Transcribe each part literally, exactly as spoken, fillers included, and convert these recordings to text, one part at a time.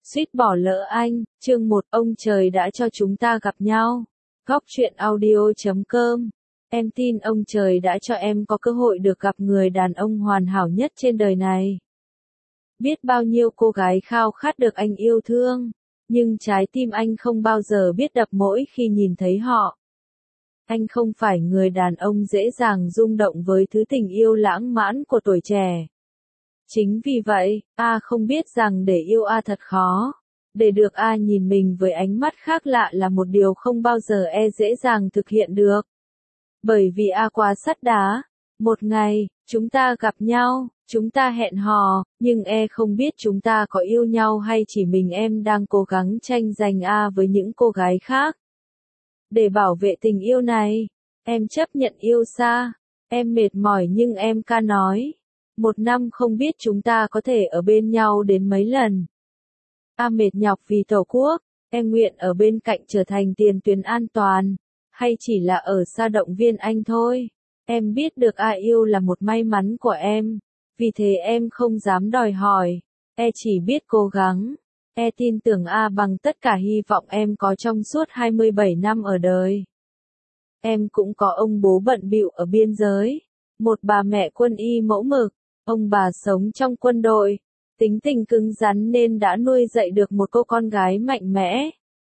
Suýt bỏ lỡ anh, chương một, ông trời đã cho chúng ta gặp nhau. Góc truyện audio chấm com. Em tin ông trời đã cho em có cơ hội được gặp người đàn ông hoàn hảo nhất trên đời này. Biết bao nhiêu cô gái khao khát được anh yêu thương, nhưng trái tim anh không bao giờ biết đập mỗi khi nhìn thấy họ. Anh không phải người đàn ông dễ dàng rung động với thứ tình yêu lãng mạn của tuổi trẻ. Chính vì vậy, A không biết rằng để yêu A thật khó. Để được A nhìn mình với ánh mắt khác lạ là một điều không bao giờ E dễ dàng thực hiện được. Bởi vì A quá sắt đá. Một ngày, chúng ta gặp nhau, chúng ta hẹn hò, nhưng E không biết chúng ta có yêu nhau hay chỉ mình em đang cố gắng tranh giành A với những cô gái khác. Để bảo vệ tình yêu này, em chấp nhận yêu xa. Em mệt mỏi nhưng em ca nói. Một năm không biết chúng ta có thể ở bên nhau đến mấy lần. A mệt nhọc vì Tổ quốc, em nguyện ở bên cạnh trở thành tiền tuyến an toàn, hay chỉ là ở xa động viên anh thôi. Em biết được A yêu là một may mắn của em, vì thế em không dám đòi hỏi, E chỉ biết cố gắng. E tin tưởng A bằng tất cả hy vọng em có trong suốt hai mươi bảy năm ở đời. Em cũng có ông bố bận bịu ở biên giới, một bà mẹ quân y mẫu mực. Ông bà sống trong quân đội, tính tình cứng rắn nên đã nuôi dạy được một cô con gái mạnh mẽ.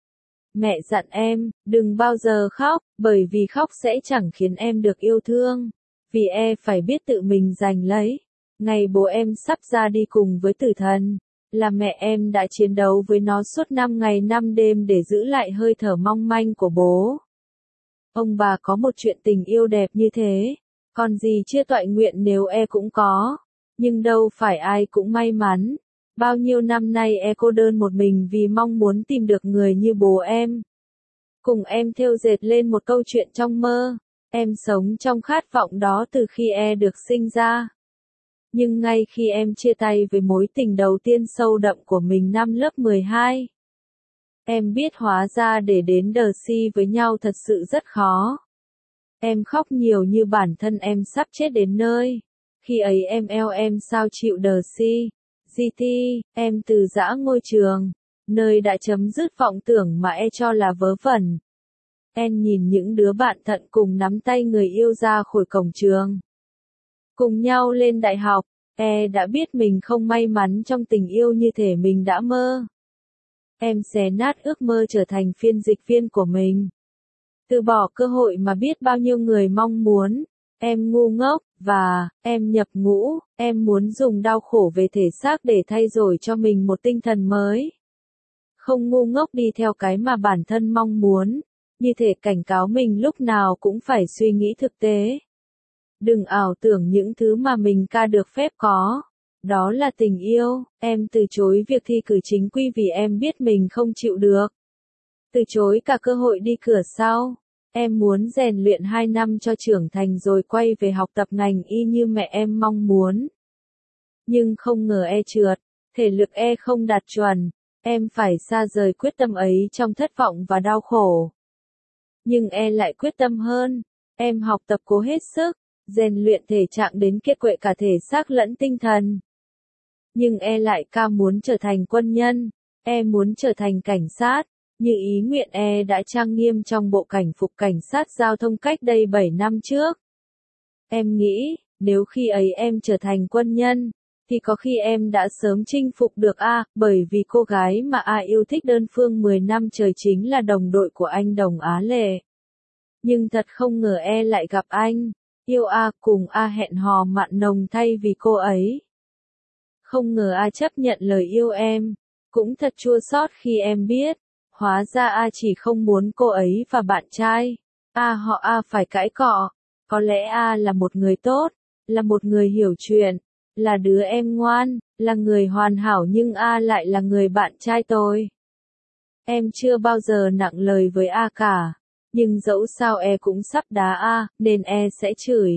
Mẹ dặn em, đừng bao giờ khóc, bởi vì khóc sẽ chẳng khiến em được yêu thương. Vì E phải biết tự mình giành lấy. Ngày bố em sắp ra đi cùng với tử thần, là mẹ em đã chiến đấu với nó suốt năm ngày năm đêm để giữ lại hơi thở mong manh của bố. Ông bà có một chuyện tình yêu đẹp như thế. Còn gì chưa toại nguyện nếu E cũng có. Nhưng đâu phải ai cũng may mắn. Bao nhiêu năm nay E cô đơn một mình vì mong muốn tìm được người như bố em. Cùng em thêu dệt lên một câu chuyện trong mơ. Em sống trong khát vọng đó từ khi E được sinh ra. Nhưng ngay khi em chia tay với mối tình đầu tiên sâu đậm của mình năm lớp mười hai. Em biết hóa ra để đến đờ si với nhau thật sự rất khó. Em khóc nhiều như bản thân em sắp chết đến nơi. Khi ấy em eo em sao chịu đờ si. giê tê, em từ giã ngôi trường, nơi đã chấm dứt vọng tưởng mà E cho là vớ vẩn. Em nhìn những đứa bạn thận cùng nắm tay người yêu ra khỏi cổng trường. Cùng nhau lên đại học, E đã biết mình không may mắn trong tình yêu như thể mình đã mơ. Em xé nát ước mơ trở thành phiên dịch viên của mình. Từ bỏ cơ hội mà biết bao nhiêu người mong muốn. Em ngu ngốc, và, em nhập ngũ, em muốn dùng đau khổ về thể xác để thay đổi cho mình một tinh thần mới. Không ngu ngốc đi theo cái mà bản thân mong muốn, như thể cảnh cáo mình lúc nào cũng phải suy nghĩ thực tế. Đừng ảo tưởng những thứ mà mình ca được phép có. Đó là tình yêu. Em từ chối việc thi cử chính quy vì em biết mình không chịu được. Từ chối cả cơ hội đi cửa sau. Em muốn rèn luyện hai năm cho trưởng thành rồi quay về học tập ngành y như mẹ em mong muốn. Nhưng không ngờ E trượt, thể lực E không đạt chuẩn, em phải xa rời quyết tâm ấy trong thất vọng và đau khổ. Nhưng E lại quyết tâm hơn, em học tập cố hết sức, rèn luyện thể trạng đến kiệt quệ cả thể xác lẫn tinh thần. Nhưng E lại ca muốn trở thành quân nhân, E muốn trở thành cảnh sát. Như ý nguyện E đã trang nghiêm trong bộ cảnh phục cảnh sát giao thông cách đây bảy năm trước. Em nghĩ, nếu khi ấy em trở thành quân nhân, thì có khi em đã sớm chinh phục được A, bởi vì cô gái mà A yêu thích đơn phương mười năm trời chính là đồng đội của anh Đồng Á Lệ. Nhưng thật không ngờ E lại gặp anh, yêu A cùng A hẹn hò mặn nồng thay vì cô ấy. Không ngờ A chấp nhận lời yêu em, cũng thật chua xót khi em biết. Hóa ra A chỉ không muốn cô ấy và bạn trai. A họ A phải cãi cọ. Có lẽ A là một người tốt, là một người hiểu chuyện, là đứa em ngoan, là người hoàn hảo nhưng A lại là người bạn trai tôi. Em chưa bao giờ nặng lời với A cả, nhưng dẫu sao E cũng sắp đá A, nên E sẽ chửi.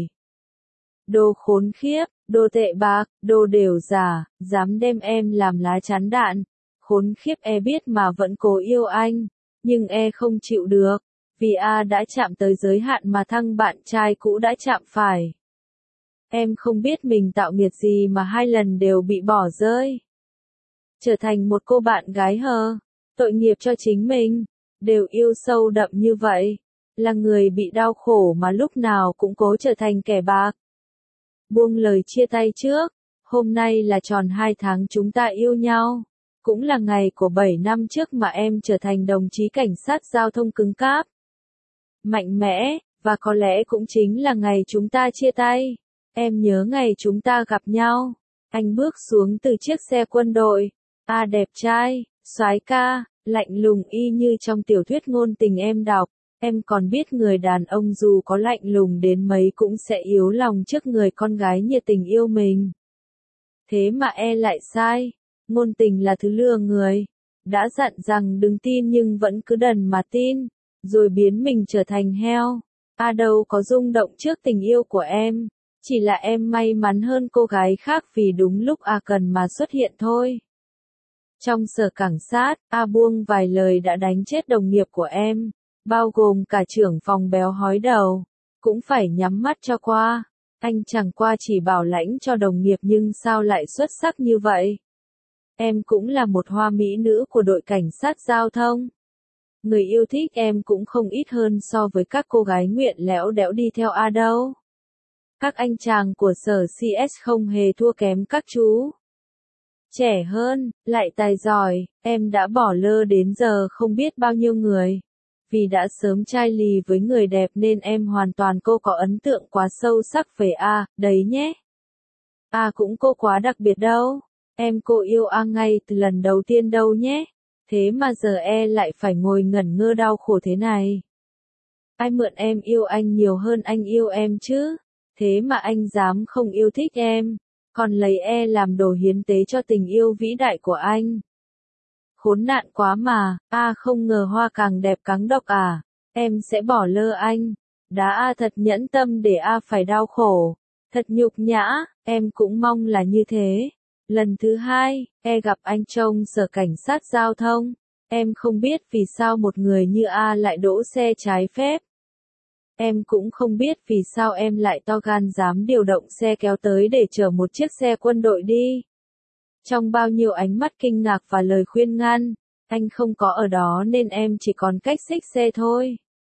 Đồ khốn khiếp, đồ tệ bạc, đồ đều giả, dám đem em làm lá chắn đạn. Khốn khiếp E biết mà vẫn cố yêu anh, nhưng E không chịu được, vì A đã chạm tới giới hạn mà thằng bạn trai cũ đã chạm phải. Em không biết mình tạo nghiệt gì mà hai lần đều bị bỏ rơi. trở thành một cô bạn gái hờ, tội nghiệp cho chính mình, đều yêu sâu đậm như vậy, là người bị đau khổ mà lúc nào cũng cố trở thành kẻ bạc. Buông lời chia tay trước, hôm nay là tròn hai tháng chúng ta yêu nhau, cũng là ngày của bảy năm trước mà em trở thành đồng chí cảnh sát giao thông cứng cáp, mạnh mẽ, và có lẽ cũng chính là ngày chúng ta chia tay. Em nhớ ngày chúng ta gặp nhau. Anh bước xuống từ chiếc xe quân đội. A đẹp trai, soái ca, lạnh lùng y như trong tiểu thuyết ngôn tình em đọc. Em còn biết người đàn ông dù có lạnh lùng đến mấy cũng sẽ yếu lòng trước người con gái nhiệt tình yêu mình. Thế mà e lại sai. Ngôn tình là thứ lừa người. Đã dặn rằng đừng tin nhưng vẫn cứ đần mà tin. Rồi biến mình trở thành heo. A đâu có rung động trước tình yêu của em. Chỉ là em may mắn hơn cô gái khác vì đúng lúc A cần mà xuất hiện thôi. Trong sở cảnh sát, A buông vài lời đã đánh chết đồng nghiệp của em, bao gồm cả trưởng phòng béo hói đầu. Cũng phải nhắm mắt cho qua. Anh chẳng qua chỉ bảo lãnh cho đồng nghiệp nhưng sao lại xuất sắc như vậy? Em cũng là một hoa mỹ nữ của đội cảnh sát giao thông. Người yêu thích em cũng không ít hơn so với các cô gái nguyện lẽo đẽo đi theo A đâu. Các anh chàng của sở xê ét không hề thua kém các chú. Trẻ hơn, lại tài giỏi, em đã bỏ lơ đến giờ không biết bao nhiêu người. Vì đã sớm chai lì với người đẹp nên em hoàn toàn cô có ấn tượng quá sâu sắc về A, đấy nhé. A cũng cô quá đặc biệt đâu. Em cô yêu A ngay từ lần đầu tiên đâu nhé. Thế mà giờ e lại phải ngồi ngẩn ngơ đau khổ thế này. Ai mượn em yêu anh nhiều hơn anh yêu em chứ? Thế mà anh dám không yêu thích em, còn lấy e làm đồ hiến tế cho tình yêu vĩ đại của anh. Khốn nạn quá mà, A không ngờ hoa càng đẹp càng độc à, em sẽ bỏ lơ anh. Đã A thật nhẫn tâm để A phải đau khổ, thật nhục nhã, em cũng mong là như thế. Lần thứ hai, e gặp anh trong sở cảnh sát giao thông, em không biết vì sao một người như A lại đỗ xe trái phép. Em cũng không biết vì sao em lại to gan dám điều động xe kéo tới để chở một chiếc xe quân đội đi. Trong bao nhiêu ánh mắt kinh ngạc và lời khuyên ngăn, anh không có ở đó nên em chỉ còn cách xích xe thôi.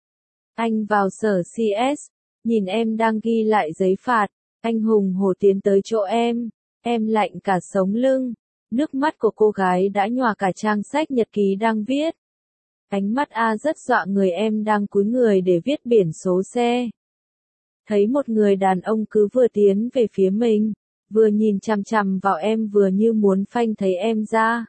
Anh vào sở xê ét, nhìn em đang ghi lại giấy phạt, anh hùng hổ tiến tới chỗ em, em lạnh cả sống lưng, nước mắt của cô gái đã nhòa cả trang sách nhật ký đang viết. Ánh mắt A rất dọa người em đang cúi người để viết biển số xe. Thấy một người đàn ông cứ vừa tiến về phía mình, vừa nhìn chằm chằm vào em vừa như muốn phanh thấy em ra.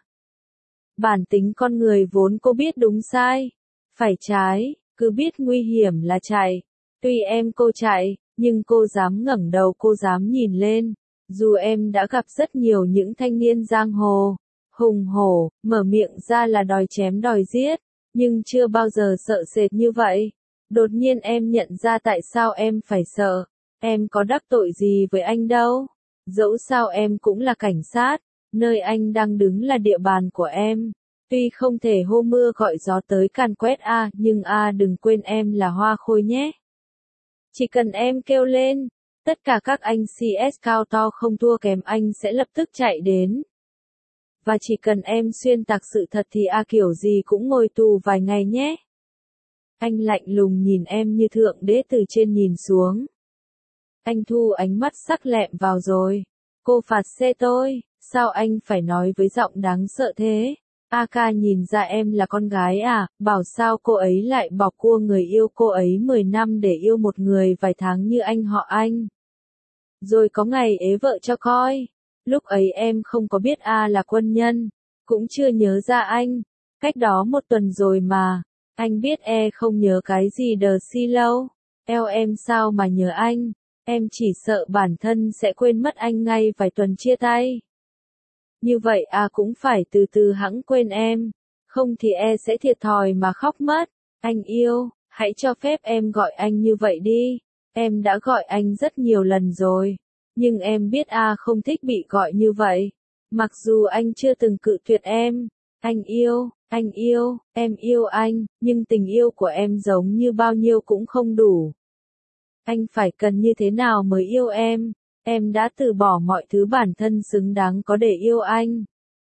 Bản tính con người vốn cô biết đúng sai, phải trái, cứ biết nguy hiểm là chạy. Tuy em cô chạy, nhưng cô dám ngẩng đầu cô dám nhìn lên. Dù em đã gặp rất nhiều những thanh niên giang hồ, hùng hổ, mở miệng ra là đòi chém đòi giết, nhưng chưa bao giờ sợ sệt như vậy. Đột nhiên em nhận ra tại sao em phải sợ. Em có đắc tội gì với anh đâu. Dẫu sao em cũng là cảnh sát, nơi anh đang đứng là địa bàn của em. Tuy không thể hô mưa gọi gió tới càn quét A, nhưng A đừng quên em là hoa khôi nhé. Chỉ cần em kêu lên, tất cả các anh xê ét cao to không thua kém anh sẽ lập tức chạy đến. Và chỉ cần em xuyên tạc sự thật thì A kiểu gì cũng ngồi tù vài ngày nhé. Anh lạnh lùng nhìn em như thượng đế từ trên nhìn xuống. Anh thu ánh mắt sắc lẹm vào rồi. Cô phạt xe tôi, sao anh phải nói với giọng đáng sợ thế? A ca nhìn ra em là con gái à, bảo sao cô ấy lại bỏ cua người yêu cô ấy mười năm để yêu một người vài tháng như anh họ anh. Rồi có ngày ế vợ cho coi. Lúc ấy em không có biết A là quân nhân, cũng chưa nhớ ra anh. Cách đó một tuần rồi mà, anh biết e không nhớ cái gì đờ si lâu. Eo em sao mà nhớ anh, em chỉ sợ bản thân sẽ quên mất anh ngay vài tuần chia tay. Như vậy A cũng phải từ từ hẵng quên em, không thì e sẽ thiệt thòi mà khóc mất. Anh yêu, hãy cho phép em gọi anh như vậy đi. Em đã gọi anh rất nhiều lần rồi. Nhưng em biết A không thích bị gọi như vậy. Mặc dù anh chưa từng cự tuyệt em. Anh yêu, anh yêu, em yêu anh, nhưng tình yêu của em giống như bao nhiêu cũng không đủ. Anh phải cần như thế nào mới yêu em? Em đã từ bỏ mọi thứ bản thân xứng đáng có để yêu anh.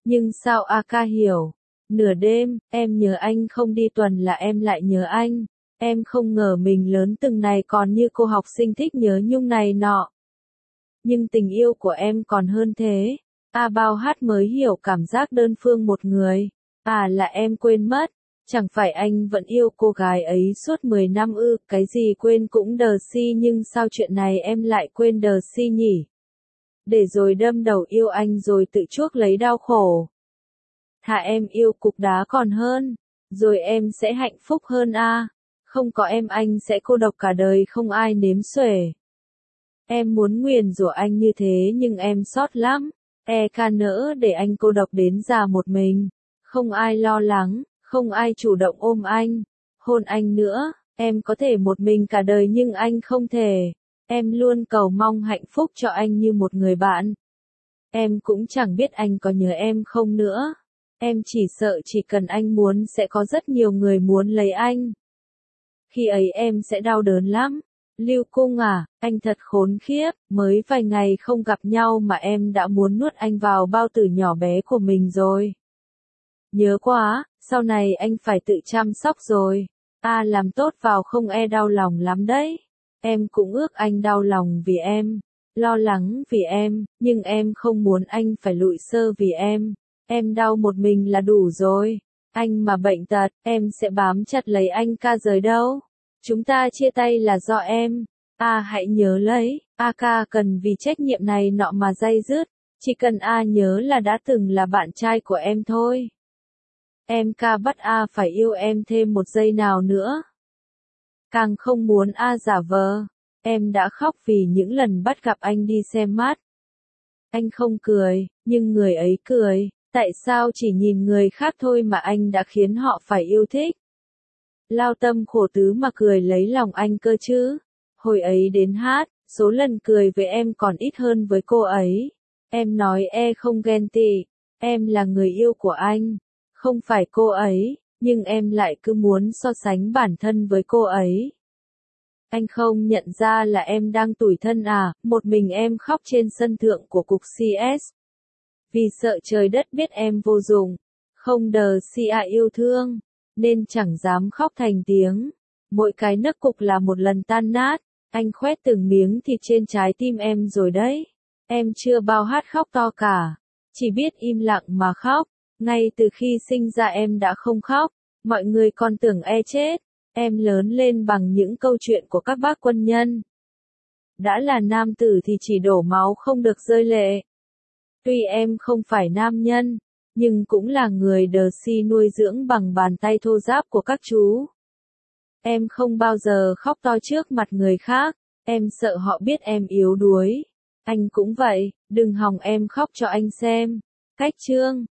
Nhưng sao A ca hiểu? Nửa đêm, em nhớ anh không đi tuần là em lại nhớ anh. Em không ngờ mình lớn từng này còn như cô học sinh thích nhớ nhung này nọ. Nhưng tình yêu của em còn hơn thế. A bao hát mới hiểu cảm giác đơn phương một người. À là em quên mất. Chẳng phải anh vẫn yêu cô gái ấy suốt mười năm ư, cái gì quên cũng đờ si nhưng sao chuyện này em lại quên đờ si nhỉ? Để rồi đâm đầu yêu anh rồi tự chuốc lấy đau khổ. Thà em yêu cục đá còn hơn, rồi em sẽ hạnh phúc hơn a. Không có em anh sẽ cô độc cả đời không ai nếm xuể. Em muốn nguyền rủa anh như thế nhưng em sót lắm. E ca nỡ để anh cô độc đến già một mình. Không ai lo lắng, không ai chủ động ôm anh, hôn anh nữa. Em có thể một mình cả đời nhưng anh không thể. Em luôn cầu mong hạnh phúc cho anh như một người bạn. Em cũng chẳng biết anh có nhớ em không nữa. Em chỉ sợ chỉ cần anh muốn sẽ có rất nhiều người muốn lấy anh. Khi ấy em sẽ đau đớn lắm. Lưu Cung à, anh thật khốn khiếp, mới vài ngày không gặp nhau mà em đã muốn nuốt anh vào bao tử nhỏ bé của mình rồi. Nhớ quá, sau này anh phải tự chăm sóc rồi. À làm tốt vào không e đau lòng lắm đấy. Em cũng ước anh đau lòng vì em, lo lắng vì em, nhưng em không muốn anh phải lụi xơ vì em. Em đau một mình là đủ rồi. Anh mà bệnh tật, em sẽ bám chặt lấy anh ca rời đâu. Chúng ta chia tay là do em. A hãy nhớ lấy, A ca cần vì trách nhiệm này nọ mà day dứt. Chỉ cần A nhớ là đã từng là bạn trai của em thôi. Em ca bắt A phải yêu em thêm một giây nào nữa. Càng không muốn A giả vờ. Em đã khóc vì những lần bắt gặp anh đi xem mắt. Anh không cười, nhưng người ấy cười. Tại sao chỉ nhìn người khác thôi mà anh đã khiến họ phải yêu thích? Lao tâm khổ tứ mà cười lấy lòng anh cơ chứ. Hồi ấy đến hát, số lần cười với em còn ít hơn với cô ấy. Em nói e không ghen tị. Em là người yêu của anh. Không phải cô ấy, nhưng em lại cứ muốn so sánh bản thân với cô ấy. Anh không nhận ra là em đang tủi thân à, một mình em khóc trên sân thượng của cục xê ét. Vì sợ trời đất biết em vô dụng, không đờ si à yêu thương, nên chẳng dám khóc thành tiếng. Mỗi cái nấc cục là một lần tan nát, anh khoét từng miếng thịt trên trái tim em rồi đấy. Em chưa bao hát khóc to cả, chỉ biết im lặng mà khóc. Ngay từ khi sinh ra em đã không khóc, mọi người còn tưởng e chết. Em lớn lên bằng những câu chuyện của các bác quân nhân. Đã là nam tử thì chỉ đổ máu không được rơi lệ. Tuy em không phải nam nhân, nhưng cũng là người đờ si nuôi dưỡng bằng bàn tay thô ráp của các chú. Em không bao giờ khóc to trước mặt người khác, em sợ họ biết em yếu đuối. Anh cũng vậy, đừng hòng em khóc cho anh xem. Cách chương